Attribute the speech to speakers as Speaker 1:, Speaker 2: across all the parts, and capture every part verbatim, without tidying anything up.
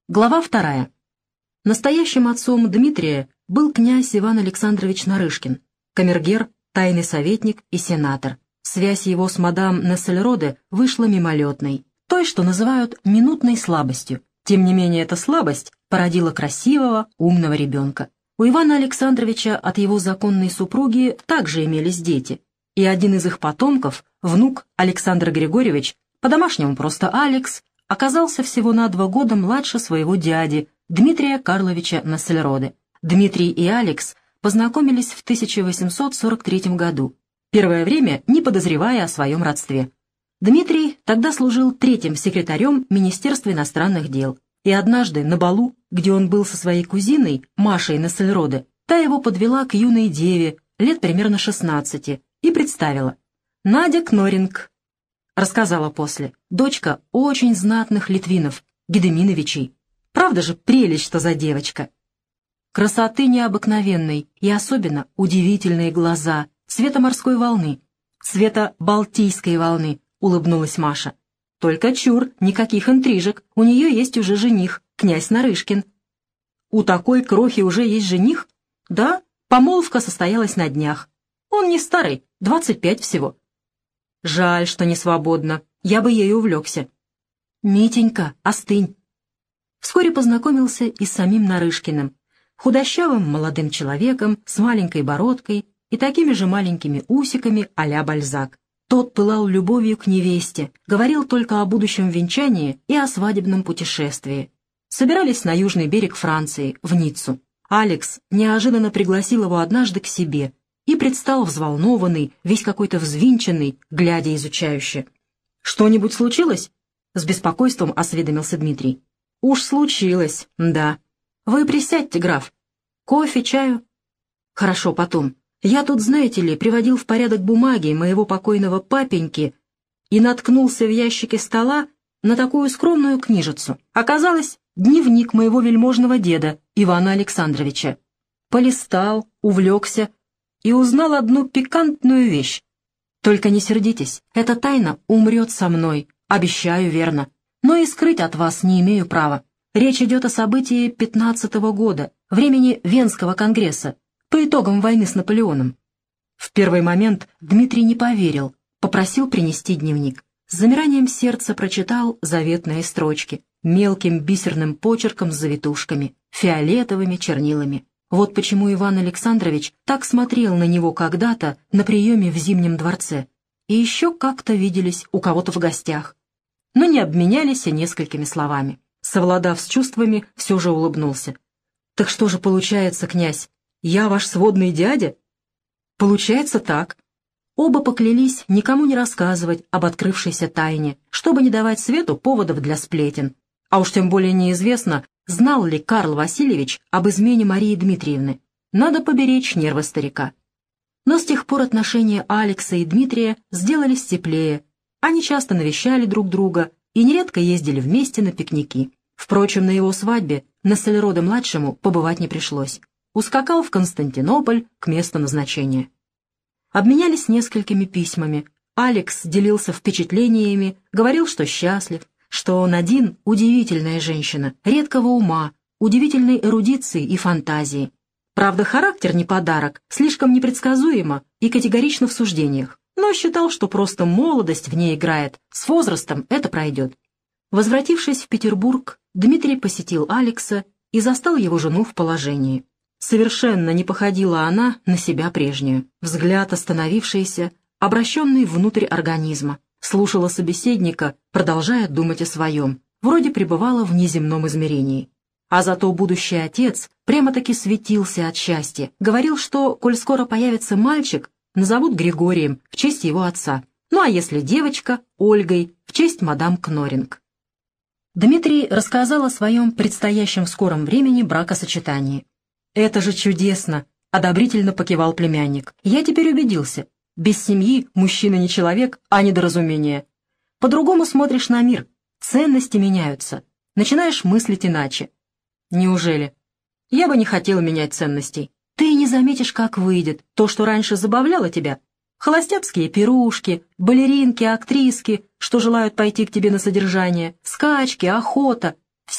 Speaker 1: Глава вторая. Настоящим отцом Дмитрия был князь Иван Александрович Нарышкин, камергер, тайный советник и сенатор. Связь его с мадам Нессельроде вышла мимолетной, той, что называют минутной слабостью. Тем не менее, эта слабость породила красивого, умного ребенка. У Ивана Александровича от его законной супруги также имелись дети, и один из их потомков, внук Александр Григорьевич, по-домашнему просто Алекс, оказался всего на два года младше своего дяди, Дмитрия Карловича Нессельроде. Дмитрий и Алекс познакомились в тысяча восемьсот сорок третьем году, первое время не подозревая о своем родстве. Дмитрий тогда служил третьим секретарем Министерства иностранных дел, и однажды на балу, где он был со своей кузиной Машей Нессельроде, та его подвела к юной деве, лет примерно шестнадцати, и представила. «Надя Кноринг», — рассказала после, — «дочка очень знатных литвинов, Гедеминовичей. Правда же прелесть, что за девочка?» Красоты необыкновенной и особенно удивительные глаза, цвета морской волны, цвета Балтийской волны, улыбнулась Маша. «Только чур, никаких интрижек, у нее есть уже жених, князь Нарышкин». «У такой крохи уже есть жених?» «Да, помолвка состоялась на днях. Он не старый, двадцать пять всего». «Жаль, что не свободно, я бы ею увлекся». «Митенька, остынь». Вскоре познакомился и с самим Нарышкиным, худощавым молодым человеком с маленькой бородкой и такими же маленькими усиками а-ля Бальзак. Тот пылал любовью к невесте, говорил только о будущем венчании и о свадебном путешествии. Собирались на южный берег Франции, в Ниццу. Алекс неожиданно пригласил его однажды к себе и предстал взволнованный, весь какой-то взвинченный, глядя изучающе. «Что-нибудь случилось?» — с беспокойством осведомился Дмитрий. «Уж случилось, да. Вы присядьте, граф. Кофе, чаю?» «Хорошо, потом. Я тут, знаете ли, приводил в порядок бумаги моего покойного папеньки и наткнулся в ящике стола на такую скромную книжицу. Оказалось, дневник моего вельможного деда, Ивана Александровича. Полистал, увлекся и узнал одну пикантную вещь. Только не сердитесь, эта тайна умрет со мной, обещаю верно. Но и скрыть от вас не имею права. Речь идет о событии пятнадцатого года, времени Венского конгресса, по итогам войны с Наполеоном». В первый момент Дмитрий не поверил, попросил принести дневник. С замиранием сердца прочитал заветные строчки, мелким бисерным почерком с завитушками, фиолетовыми чернилами. Вот почему Иван Александрович так смотрел на него когда-то на приеме в Зимнем дворце. И еще как-то виделись у кого-то в гостях. Но не обменялись и несколькими словами. Совладав с чувствами, все же улыбнулся. «Так что же получается, князь, я ваш сводный дядя?» «Получается так». Оба поклялись никому не рассказывать об открывшейся тайне, чтобы не давать свету поводов для сплетен. А уж тем более неизвестно, знал ли Карл Васильевич об измене Марии Дмитриевны. Надо поберечь нервы старика. Но с тех пор отношения Алекса и Дмитрия сделались теплее. Они часто навещали друг друга и нередко ездили вместе на пикники. Впрочем, на его свадьбе Нессельроде-младшему побывать не пришлось. Ускакал в Константинополь к месту назначения. Обменялись несколькими письмами. Алекс делился впечатлениями, говорил, что счастлив, что он один удивительная женщина, редкого ума, удивительной эрудиции и фантазии. Правда, характер не подарок, слишком непредсказуемо и категорично в суждениях, но считал, что просто молодость в ней играет, с возрастом это пройдет. Возвратившись в Петербург, Дмитрий посетил Алекса и застал его жену в положении. Совершенно не походила она на себя прежнюю. Взгляд остановившийся, обращенный внутрь организма. Слушала собеседника, продолжая думать о своем. Вроде пребывала в неземном измерении. А зато будущий отец прямо-таки светился от счастья. Говорил, что, коль скоро появится мальчик, назовут Григорием в честь его отца. Ну а если девочка — Ольгой в честь мадам Кноринг. Дмитрий рассказал о своем предстоящем в скором времени бракосочетании. «Это же чудесно!» — одобрительно покивал племянник. «Я теперь убедился. Без семьи мужчина не человек, а недоразумение. По-другому смотришь на мир, ценности меняются, начинаешь мыслить иначе». «Неужели? Я бы не хотел менять ценностей. Ты не заметишь, как выйдет то, что раньше забавляло тебя. Холостяцкие пирушки, балеринки, актриски, что желают пойти к тебе на содержание, скачки, охота —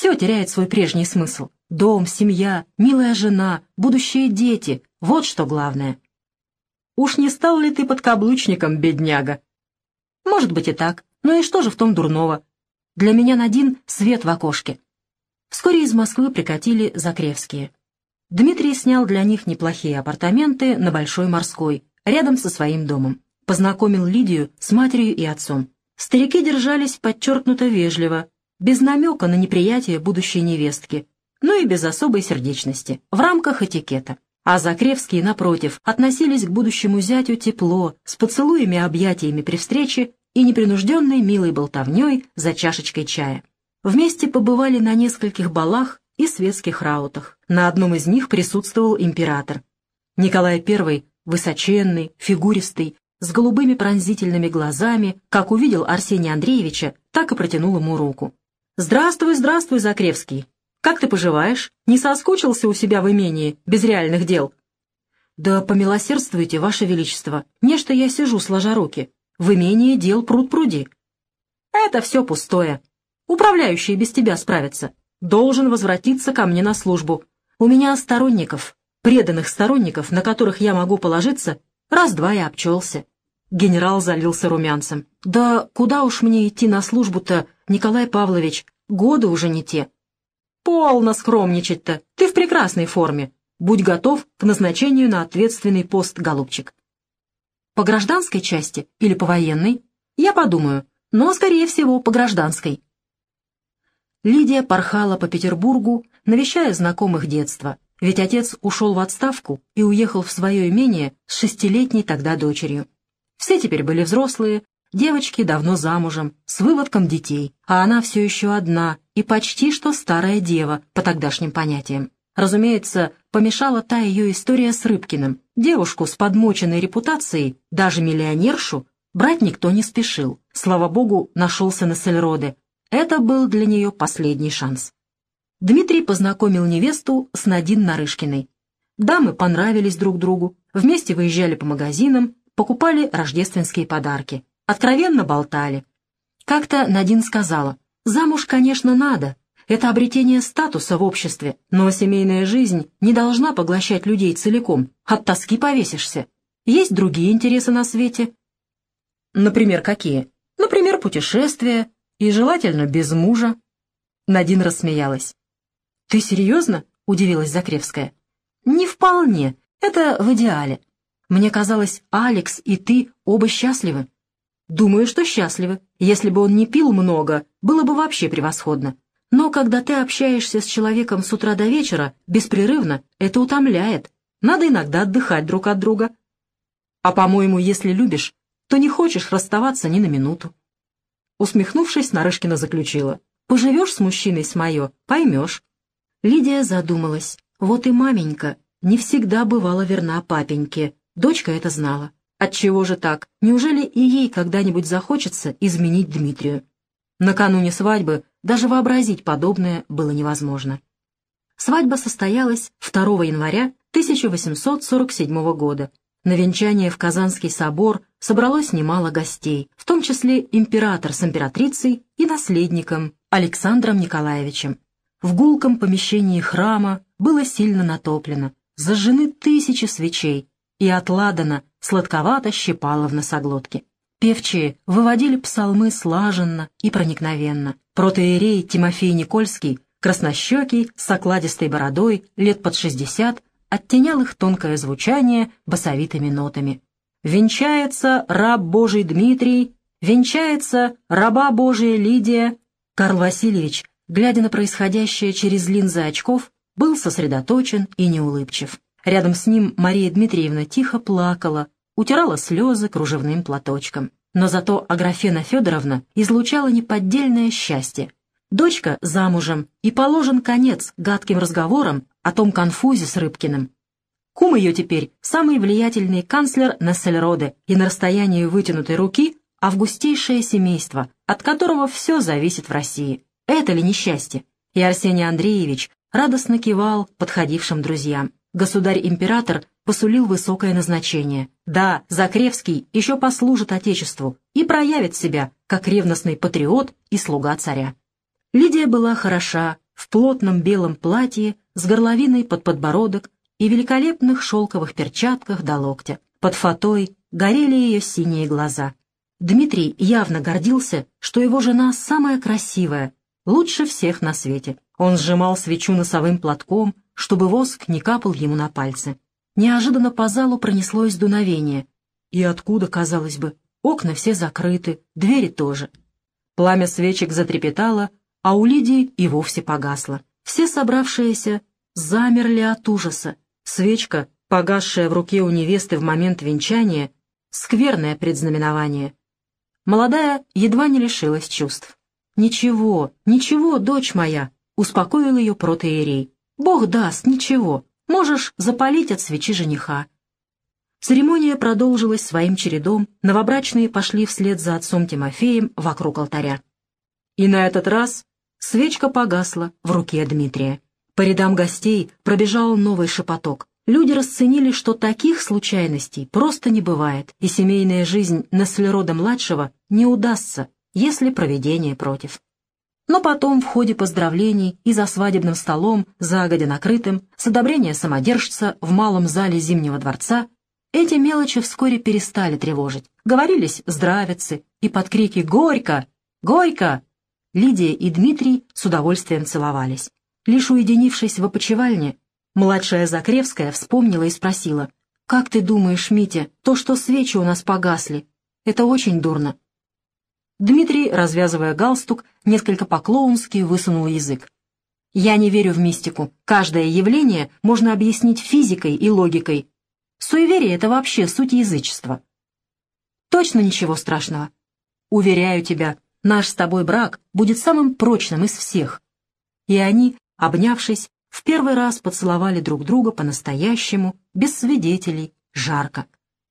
Speaker 1: Все теряет свой прежний смысл. Дом, семья, милая жена, будущие дети — вот что главное. Уж не стал ли ты подкаблучником, бедняга? Может быть и так, но и что же в том дурного? Для меня Надин — свет в окошке. Вскоре из Москвы прикатили Закревские. Дмитрий снял для них неплохие апартаменты на Большой Морской, рядом со своим домом. Познакомил Лидию с матерью и отцом. Старики держались подчеркнуто вежливо, без намека на неприятие будущей невестки, но и без особой сердечности, в рамках этикета. А Закревские, напротив, относились к будущему зятю тепло, с поцелуями и объятиями при встрече и непринужденной милой болтовней за чашечкой чая. Вместе побывали на нескольких балах и светских раутах. На одном из них присутствовал император. Николай Первый, высоченный, фигуристый, с голубыми пронзительными глазами, как увидел Арсения Андреевича, так и протянул ему руку. «Здравствуй, здравствуй, Закревский! Как ты поживаешь? Не соскучился у себя в имении, без реальных дел?» «Да помилосердствуйте, Ваше Величество, нечто я сижу, сложа руки. В имении дел пруд-пруди». «Это все пустое. Управляющие без тебя справятся. Должен возвратиться ко мне на службу. У меня сторонников, преданных сторонников, на которых я могу положиться, раз-два и обчелся». Генерал залился румянцем. «Да куда уж мне идти на службу-то, Николай Павлович, годы уже не те». «Полно скромничать-то, ты в прекрасной форме. Будь готов к назначению на ответственный пост, голубчик». «По гражданской части или по военной? Я подумаю, но, скорее всего, по гражданской». Лидия порхала по Петербургу, навещая знакомых детства, ведь отец ушел в отставку и уехал в свое имение с шестилетней тогда дочерью. Все теперь были взрослые, девочки давно замужем, с выводком детей, а она все еще одна и почти что старая дева по тогдашним понятиям. Разумеется, помешала та ее история с Рыбкиным. Девушку с подмоченной репутацией, даже миллионершу, брать никто не спешил. Слава богу, нашелся Нессельроде. Это был для нее последний шанс. Дмитрий познакомил невесту с Надин Нарышкиной. Дамы понравились друг другу, вместе выезжали по магазинам, покупали рождественские подарки, откровенно болтали. Как-то Надин сказала: «Замуж, конечно, надо, это обретение статуса в обществе, но семейная жизнь не должна поглощать людей целиком, от тоски повесишься. Есть другие интересы на свете». «Например, какие?» «Например, путешествия, и желательно без мужа». Надин рассмеялась. «Ты серьезно?» — удивилась Закревская. «Не вполне, это в идеале. Мне казалось, Алекс и ты оба счастливы». «Думаю, что счастливы. Если бы он не пил много, было бы вообще превосходно. Но когда ты общаешься с человеком с утра до вечера, беспрерывно, это утомляет. Надо иногда отдыхать друг от друга. А, по-моему, если любишь, то не хочешь расставаться ни на минуту». Усмехнувшись, Нарышкина заключила: «Поживешь с мужчиной с моё, поймешь». Лидия задумалась. Вот и маменька не всегда бывала верна папеньке. Дочка это знала. Отчего же так? Неужели и ей когда-нибудь захочется изменить Дмитрию? Накануне свадьбы даже вообразить подобное было невозможно. Свадьба состоялась второго января тысяча восемьсот сорок седьмого года. На венчание в Казанский собор собралось немало гостей, в том числе император с императрицей и наследником Александром Николаевичем. В гулком помещении храма было сильно натоплено, зажжены тысячи свечей, и отладана сладковато щипала в носоглотке. Певчие выводили псалмы слаженно и проникновенно. Протоиерей Тимофей Никольский, краснощекий, с окладистой бородой, лет под шестьдесят, оттенял их тонкое звучание басовитыми нотами. «Венчается раб Божий Дмитрий, венчается раба Божия Лидия». Карл Васильевич, глядя на происходящее через линзы очков, был сосредоточен и неулыбчив. Рядом с ним Мария Дмитриевна тихо плакала, утирала слезы кружевным платочком. Но зато Аграфена Федоровна излучала неподдельное счастье. Дочка замужем, и положен конец гадким разговорам о том конфузе с Рыбкиным. Кум ее теперь самый влиятельный канцлер Нессельроде, и на расстоянии вытянутой руки августейшее семейство, от которого все зависит в России. Это ли несчастье? И Арсений Андреевич радостно кивал подходившим друзьям. Государь-император посулил высокое назначение. Да, Закревский еще послужит Отечеству и проявит себя как ревностный патриот и слуга царя. Лидия была хороша, в плотном белом платье с горловиной под подбородок и великолепных шелковых перчатках до локтя. Под фатой горели ее синие глаза. Дмитрий явно гордился, что его жена самая красивая, лучше всех на свете. Он сжимал свечу носовым платком, чтобы воск не капал ему на пальцы. Неожиданно по залу пронеслось дуновение. И откуда, казалось бы, окна все закрыты, двери тоже. Пламя свечек затрепетало, а у Лидии и вовсе погасло. Все собравшиеся замерли от ужаса. Свечка, погасшая в руке у невесты в момент венчания, скверное предзнаменование. Молодая едва не лишилась чувств. «Ничего, ничего, дочь моя», — успокоил ее протоиерей. «Бог даст, ничего, можешь запалить от свечи жениха». Церемония продолжилась своим чередом, новобрачные пошли вслед за отцом Тимофеем вокруг алтаря. И на этот раз свечка погасла в руке Дмитрия. По рядам гостей пробежал новый шепоток. Люди расценили, что таких случайностей просто не бывает, и семейная жизнь Нессельроде-младшего не удастся, если провидение против. Но потом, в ходе поздравлений и за свадебным столом, загодя накрытым, с одобрения самодержца в малом зале Зимнего дворца, эти мелочи вскоре перестали тревожить. Говорились здравицы, и под крики «Горько! Горько!» Лидия и Дмитрий с удовольствием целовались. Лишь уединившись в опочивальне, младшая Закревская вспомнила и спросила: «Как ты думаешь, Митя, то, что свечи у нас погасли, это очень дурно?» Дмитрий, развязывая галстук, несколько по-клоунски высунул язык. «Я не верю в мистику. Каждое явление можно объяснить физикой и логикой. Суеверие — это вообще суть язычества». «Точно ничего страшного. Уверяю тебя, наш с тобой брак будет самым прочным из всех». И они, обнявшись, в первый раз поцеловали друг друга по-настоящему, без свидетелей, жарко.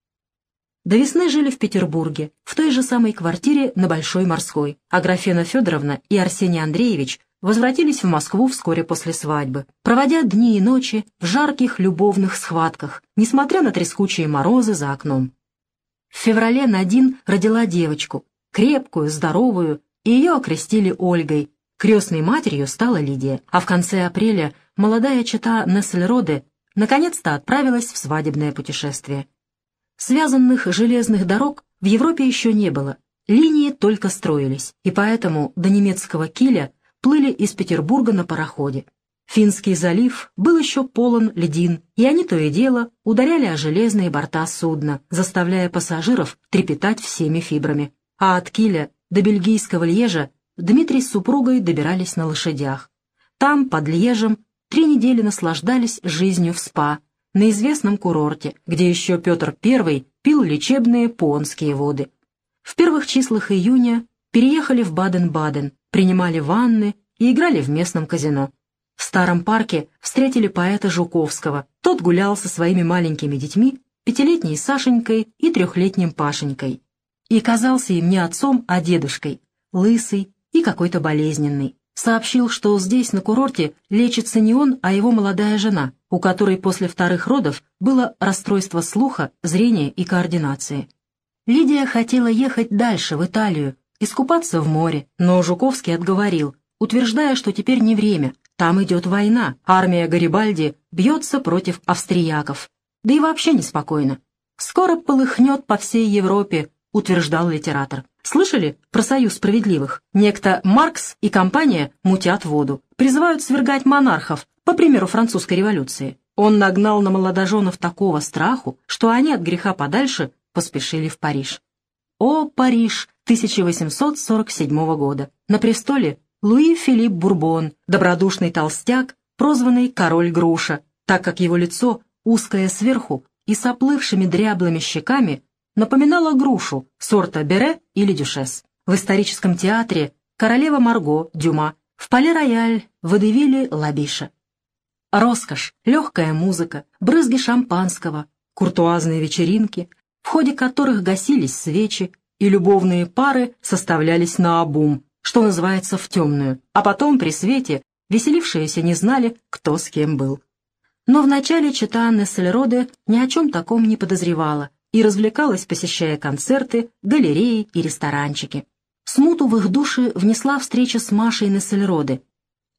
Speaker 1: До весны жили в Петербурге, в той же самой квартире на Большой Морской, а Графена Федоровна и Арсений Андреевич возвратились в Москву вскоре после свадьбы, проводя дни и ночи в жарких любовных схватках, несмотря на трескучие морозы за окном. В феврале Надин родила девочку, крепкую, здоровую, и ее окрестили Ольгой. Крестной матерью стала Лидия, а в конце апреля молодая чета Нессельроде наконец-то отправилась в свадебное путешествие. Связанных железных дорог в Европе еще не было, линии только строились, и поэтому до немецкого Киля плыли из Петербурга на пароходе. Финский залив был еще полон льдин, и они то и дело ударяли о железные борта судна, заставляя пассажиров трепетать всеми фибрами. А от Киля до бельгийского Льежа Дмитрий с супругой добирались на лошадях. Там, под Льежем, три недели наслаждались жизнью в спа, на известном курорте, где еще Петр Первый пил лечебные понские воды. В первых числах июня переехали в Баден-Баден, принимали ванны и играли в местном казино. В старом парке встретили поэта Жуковского. Тот гулял со своими маленькими детьми, пятилетней Сашенькой и трехлетним Пашенькой. И казался им не отцом, а дедушкой, лысый и какой-то болезненный. Сообщил, что здесь, на курорте, лечится не он, а его молодая жена, у которой после вторых родов было расстройство слуха, зрения и координации. Лидия хотела ехать дальше, в Италию, искупаться в море, но Жуковский отговорил, утверждая, что теперь не время, там идет война, армия Гарибальди бьется против австрияков, да и вообще неспокойно. «Скоро полыхнет по всей Европе», — утверждал литератор. Слышали про Союз справедливых? Некто Маркс и компания мутят воду, призывают свергать монархов, по примеру французской революции. Он нагнал на молодоженов такого страху, что они от греха подальше поспешили в Париж. О, Париж тысяча восемьсот сорок седьмого года. На престоле Луи Филипп Бурбон, добродушный толстяк, прозванный Король Груша, так как его лицо, узкое сверху и с оплывшими дряблыми щеками, напоминала грушу сорта Бере или Дюшес. В историческом театре королева Марго Дюма, в Пале-Рояль водевиле Лабиша. Роскошь, легкая музыка, брызги шампанского, куртуазные вечеринки, в ходе которых гасились свечи, и любовные пары составлялись наобум, что называется в темную, а потом при свете веселившиеся не знали, кто с кем был. Но вначале чета Нессельроде ни о чем таком не подозревала и развлекалась, посещая концерты, галереи и ресторанчики. Смуту в их души внесла встреча с Машей Нессельроде.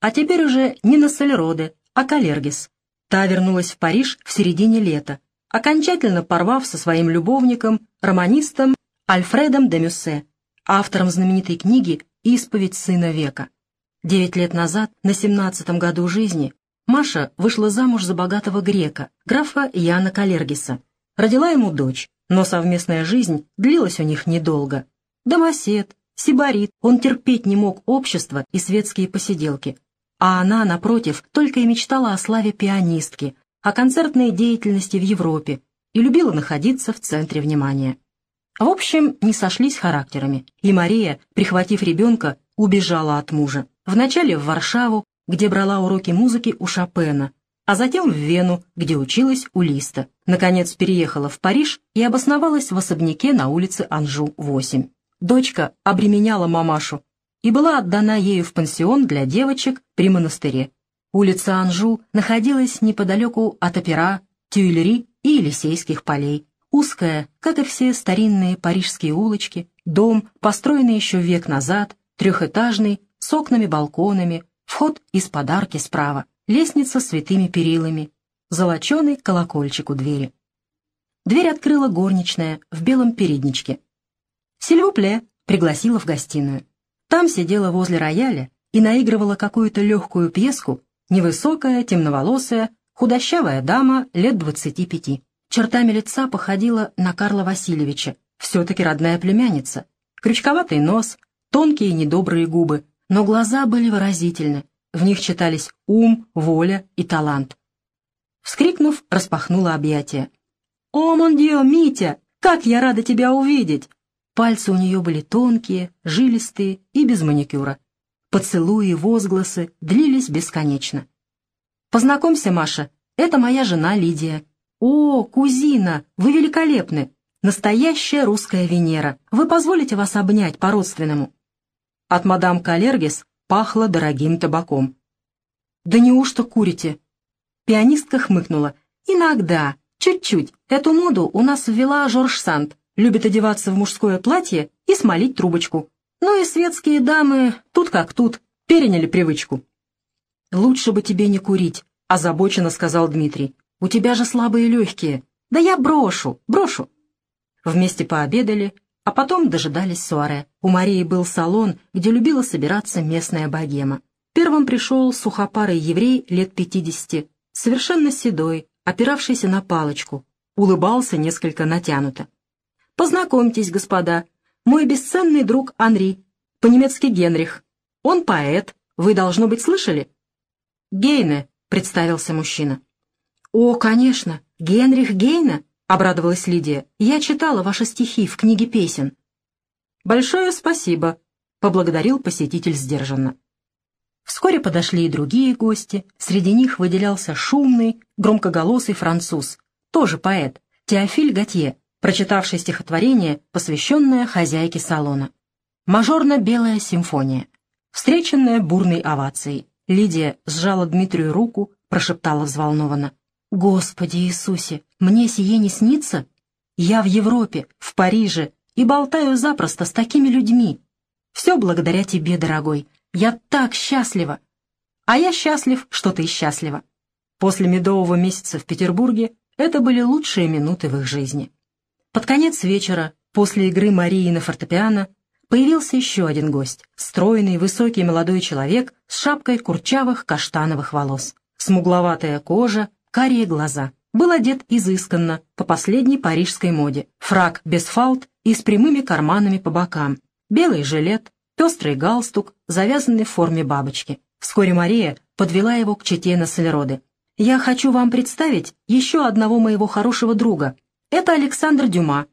Speaker 1: а теперь уже не Нессельроде, а Калергис. Та вернулась в Париж в середине лета, окончательно порвав со своим любовником, романистом Альфредом де Мюссе, автором знаменитой книги «Исповедь сына века». Девять лет назад, на семнадцатом году жизни, Маша вышла замуж за богатого грека, графа Яна Калергиса. Родила ему дочь, но совместная жизнь длилась у них недолго. Домосед, сибарит, он терпеть не мог общество и светские посиделки. А она, напротив, только и мечтала о славе пианистки, о концертной деятельности в Европе и любила находиться в центре внимания. В общем, не сошлись характерами, и Мария, прихватив ребенка, убежала от мужа. Вначале в Варшаву, где брала уроки музыки у Шопена, а затем в Вену, где училась у Листа. Наконец переехала в Париж и обосновалась в особняке на улице Анжу, восемь. Дочка обременяла мамашу и была отдана ею в пансион для девочек при монастыре. Улица Анжу находилась неподалеку от Опера, Тюильри и Елисейских полей. Узкая, как и все старинные парижские улочки, дом, построенный еще век назад, трехэтажный, с окнами-балконами, вход из подарки справа, лестница с витыми перилами, золоченый колокольчик у двери. Дверь открыла горничная в белом передничке. «Сильвупле», пригласила в гостиную. Там сидела возле рояля и наигрывала какую-то легкую пьеску невысокая, темноволосая, худощавая дама лет двадцати пяти. Чертами лица походила на Карла Васильевича, все-таки родная племянница. Крючковатый нос, тонкие недобрые губы, но глаза были выразительны, в них читались ум, воля и талант. Вскрикнув, распахнула объятия. «О, мон дио, Митя, как я рада тебя увидеть!» Пальцы у нее были тонкие, жилистые и без маникюра. Поцелуи и возгласы длились бесконечно. «Познакомься, Маша, это моя жена Лидия». «О, кузина, вы великолепны! Настоящая русская Венера. Вы позволите вас обнять по-родственному?» От мадам Калергис пахло дорогим табаком. «Да неужто курите?» Пианистка хмыкнула. «Иногда, чуть-чуть. Эту моду у нас ввела Жорж Санд. Любит одеваться в мужское платье и смолить трубочку. Ну и светские дамы, тут как тут, переняли привычку». «Лучше бы тебе не курить», — озабоченно сказал Дмитрий. «У тебя же слабые легкие». «Да я брошу, брошу». Вместе пообедали, а потом дожидались суаре. У Марии был салон, где любила собираться местная богема. Первым пришел сухопарый еврей лет пятидесяти, совершенно седой, опиравшийся на палочку, улыбался несколько натянуто. «Познакомьтесь, господа, мой бесценный друг Анри, по-немецки Генрих. Он поэт, вы, должно быть, слышали?» «Гейне», — представился мужчина. «О, конечно, Генрих Гейне», — обрадовалась Лидия. «Я читала ваши стихи в книге песен». «Большое спасибо», — поблагодарил посетитель сдержанно. Вскоре подошли и другие гости. Среди них выделялся шумный, громкоголосый француз, тоже поэт, Теофиль Готье, прочитавший стихотворение, посвященное хозяйке салона. «Мажорно-белая симфония», встреченная бурной овацией. Лидия сжала Дмитрию руку, прошептала взволнованно. «Господи Иисусе, мне сие не снится? Я в Европе, в Париже, и болтаю запросто с такими людьми. Все благодаря тебе, дорогой. Я так счастлива. А я счастлив, что ты счастлива». После медового месяца в Петербурге это были лучшие минуты в их жизни. Под конец вечера, после игры Марии на фортепиано, появился еще один гость, стройный, высокий молодой человек с шапкой курчавых каштановых волос. Смугловатая кожа, карие глаза. Был одет изысканно, по последней парижской моде. Фрак без фалт и с прямыми карманами по бокам. Белый жилет, пестрый галстук, завязанный в форме бабочки. Вскоре Мария подвела его к чете Нессельроде. «Я хочу вам представить еще одного моего хорошего друга. Это Александр Дюма».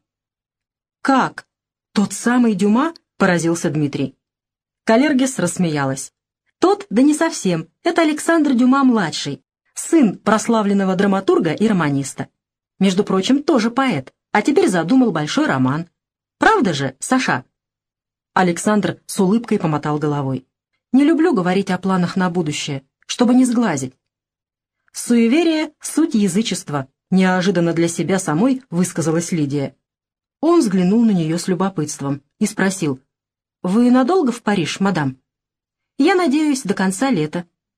Speaker 1: «Как? Тот самый Дюма?» — поразился Дмитрий. Калергис рассмеялась. «Тот, да не совсем. Это Александр Дюма-младший, сын прославленного драматурга и романиста. Между прочим, тоже поэт, а теперь задумал большой роман. Правда же, Саша?» Александр с улыбкой помотал головой. «Не люблю говорить о планах на будущее, чтобы не сглазить». «Суеверие — суть язычества», — неожиданно для себя самой высказалась Лидия. Он взглянул на нее с любопытством и спросил: «Вы надолго в Париж, мадам?» «Я надеюсь, до конца лета.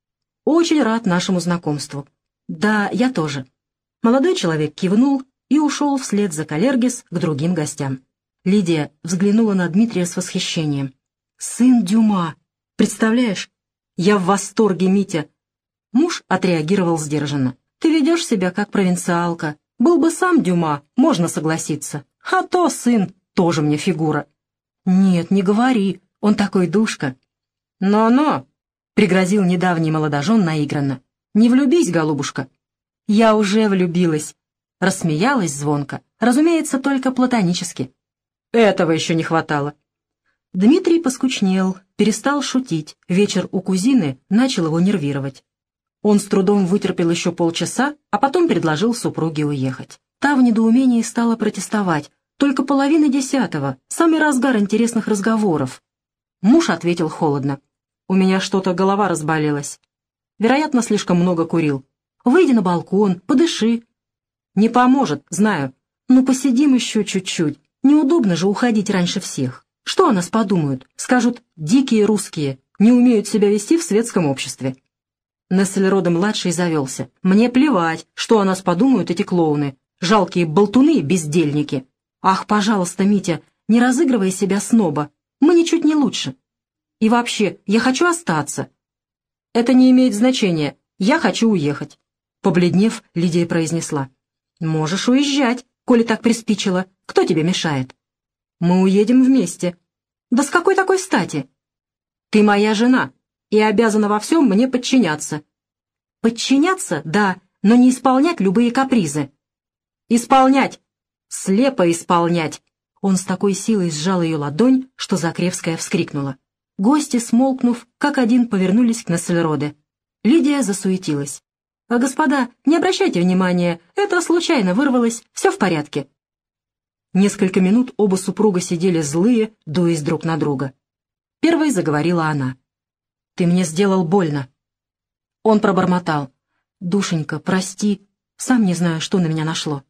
Speaker 1: Очень рад нашему знакомству. Да, я тоже. Молодой человек кивнул и ушел вслед за Каллергис к другим гостям. Лидия взглянула на Дмитрия с восхищением. «Сын Дюма! Представляешь? Я в восторге, Митя!» Муж отреагировал сдержанно. «Ты ведешь себя как провинциалка. Был бы сам Дюма, можно согласиться. А то сын тоже мне фигура». «Нет, не говори, он такой душка». «Но-но!» — пригрозил недавний молодожен наигранно. «Не влюбись, голубушка». «Я уже влюбилась», — рассмеялась звонко, разумеется, только платонически. Этого еще не хватало. Дмитрий поскучнел, перестал шутить, вечер у кузины начал его нервировать. Он с трудом вытерпел еще полчаса, а потом предложил супруге уехать. Та в недоумении стала протестовать. Только половина десятого, самый разгар интересных разговоров. Муж ответил холодно. «У меня что-то голова разболелась. Вероятно, слишком много курил. Выйди на балкон, подыши». «Не поможет, знаю. Ну, посидим еще чуть-чуть. Неудобно же уходить раньше всех. Что о нас подумают? Скажут, дикие русские, не умеют себя вести в светском обществе». Нессельроде-младший завелся. «Мне плевать, что о нас подумают эти клоуны. Жалкие болтуны и бездельники. Ах, пожалуйста, Митя, не разыгрывай себя сноба. Мы ничуть не лучше. И вообще, я хочу остаться». «Это не имеет значения. Я хочу уехать». Побледнев, Лидия произнесла. «Можешь уезжать, коли так приспичило. Кто тебе мешает?» «Мы уедем вместе». «Да с какой такой стати?» «Ты моя жена и обязана во всем мне подчиняться». «Подчиняться, да, но не исполнять любые капризы». «Исполнять! Слепо исполнять!» Он с такой силой сжал ее ладонь, что Закревская вскрикнула. Гости, смолкнув, как один повернулись к Нессельроде. Лидия засуетилась. «А, господа, не обращайте внимания, это случайно вырвалось, все в порядке». Несколько минут оба супруга сидели злые, дуясь друг на друга. Первой заговорила она. «Ты мне сделал больно». Он пробормотал. «Душенька, прости, сам не знаю, что на меня нашло».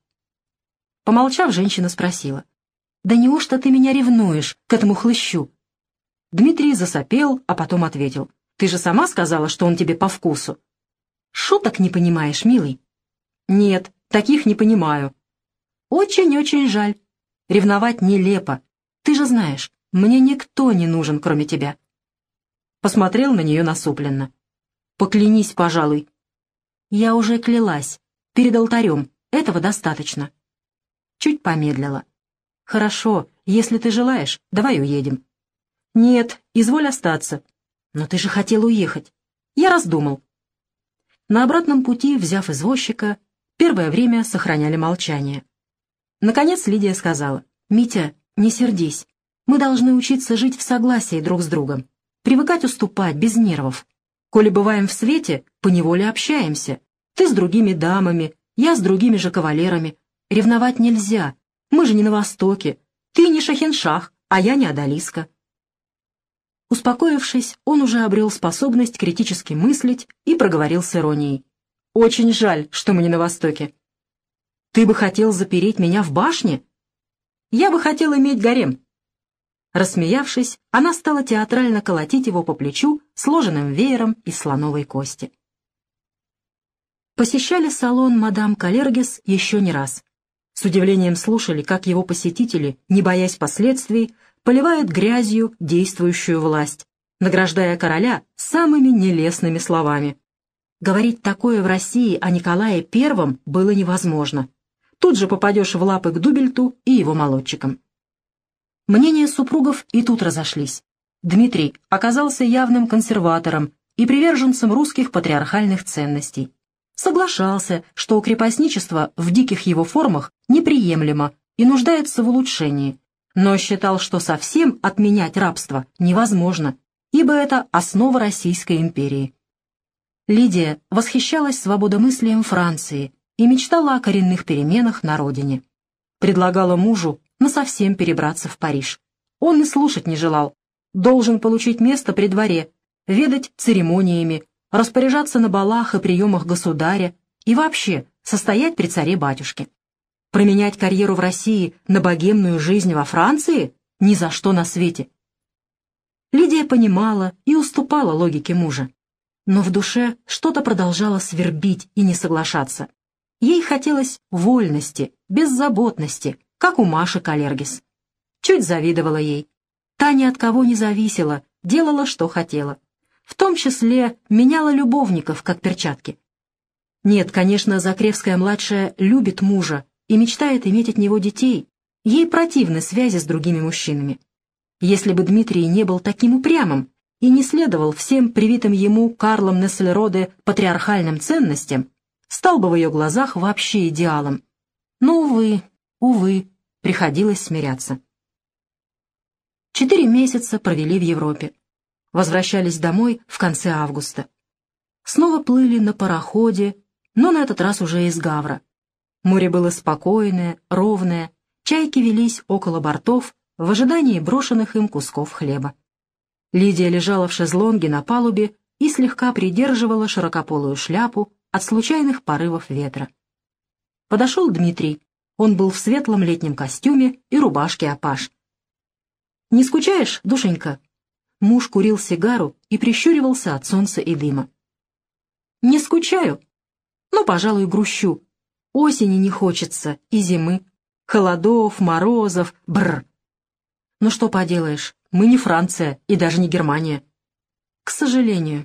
Speaker 1: Помолчав, женщина спросила. «Да неужто ты меня ревнуешь к этому хлыщу?» Дмитрий засопел, а потом ответил. «Ты же сама сказала, что он тебе по вкусу». «Шуток не понимаешь, милый?» «Нет, таких не понимаю». «Очень-очень жаль. Ревновать нелепо. Ты же знаешь, мне никто не нужен, кроме тебя». Посмотрел на нее насупленно. «Поклянись, пожалуй». «Я уже клялась. Перед алтарем. Этого достаточно». Чуть помедлила. «Хорошо, если ты желаешь, давай уедем». «Нет, изволь остаться». «Но ты же хотел уехать». «Я раздумал». На обратном пути, взяв извозчика, первое время сохраняли молчание. Наконец Лидия сказала. «Митя, не сердись. Мы должны учиться жить в согласии друг с другом. Привыкать уступать, без нервов. Коли бываем в свете, поневоле общаемся. Ты с другими дамами, я с другими же кавалерами. Ревновать нельзя. Мы же не на Востоке. Ты не Шахиншах, а я не Одалиска». Успокоившись, он уже обрел способность критически мыслить и проговорил с иронией. «Очень жаль, что мы не на Востоке». «Ты бы хотел запереть меня в башне?» «Я бы хотел иметь гарем». Рассмеявшись, она стала театрально колотить его по плечу сложенным веером из слоновой кости. Посещали салон мадам Каллергис еще не раз. С удивлением слушали, как его посетители, не боясь последствий, поливают грязью действующую власть, награждая короля самыми нелестными словами. Говорить такое в России о Николае Первом было невозможно. Тут же попадешь в лапы к Дубельту и его молодчикам. Мнения супругов и тут разошлись. Дмитрий оказался явным консерватором и приверженцем русских патриархальных ценностей. Соглашался, что крепостничество в диких его формах неприемлемо и нуждается в улучшении, но считал, что совсем отменять рабство невозможно, ибо это основа Российской империи. Лидия восхищалась свободомыслием Франции и мечтала о коренных переменах на родине. Предлагала мужу насовсем перебраться в Париж. Он и слушать не желал. Должен получить место при дворе, ведать церемониями, распоряжаться на балах и приемах государя и вообще состоять при царе-батюшке. Променять карьеру в России на богемную жизнь во Франции? Ни за что на свете. Лидия понимала и уступала логике мужа. Но в душе что-то продолжало свербить и не соглашаться. Ей хотелось вольности, беззаботности, как у Маши Калергис. Чуть завидовала ей. Та ни от кого не зависела, делала, что хотела. В том числе меняла любовников, как перчатки. Нет, конечно, Закревская-младшая любит мужа и мечтает иметь от него детей. Ей противны связи с другими мужчинами. Если бы Дмитрий не был таким упрямым и не следовал всем привитым ему Карлом Нессельроде патриархальным ценностям, стал бы в ее глазах вообще идеалом. Но, увы, увы, приходилось смиряться. Четыре месяца провели в Европе. Возвращались домой в конце августа. Снова плыли на пароходе, но на этот раз уже из Гавра. Море было спокойное, ровное, чайки велись около бортов в ожидании брошенных им кусков хлеба. Лидия лежала в шезлонге на палубе и слегка придерживала широкополую шляпу от случайных порывов ветра. Подошел Дмитрий. Он был в светлом летнем костюме и рубашке апаш. «Не скучаешь, душенька?» Муж курил сигару и прищуривался от солнца и дыма. «Не скучаю, но, пожалуй, грущу. Осени не хочется и зимы. Холодов, морозов, бррр. Но что поделаешь, мы не Франция и даже не Германия. К сожалению».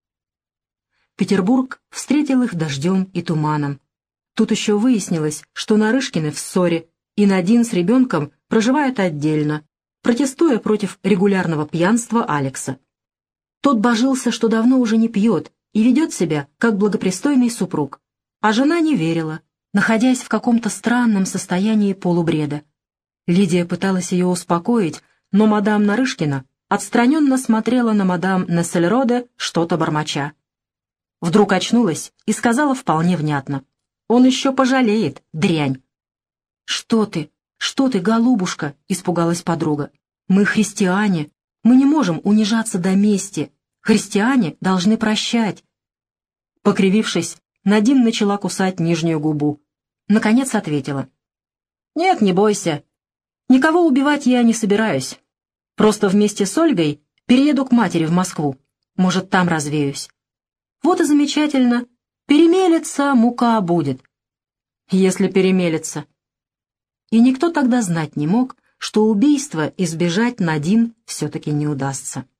Speaker 1: Петербург встретил их дождем и туманом. Тут еще выяснилось, что Нарышкины в ссоре, и Надин с ребенком проживают отдельно, протестуя против регулярного пьянства Алекса. Тот божился, что давно уже не пьет и ведет себя как благопристойный супруг, а жена не верила, находясь в каком-то странном состоянии полубреда. Лидия пыталась ее успокоить, но мадам Нарышкина отстраненно смотрела на мадам Нессельроде, что-то бормоча. Вдруг очнулась и сказала вполне внятно: «Он еще пожалеет, дрянь». «Что ты, что ты, голубушка?» — испугалась подруга. «Мы христиане, мы не можем унижаться до мести. Христиане должны прощать». Покривившись, Надин начала кусать нижнюю губу. Наконец ответила: «Нет, не бойся. Никого убивать я не собираюсь. Просто вместе с Ольгой перееду к матери в Москву. Может, там развеюсь. Вот и замечательно. Перемелется, мука будет. Если перемелется». И никто тогда знать не мог, что убийства избежать Надин все-таки не удастся.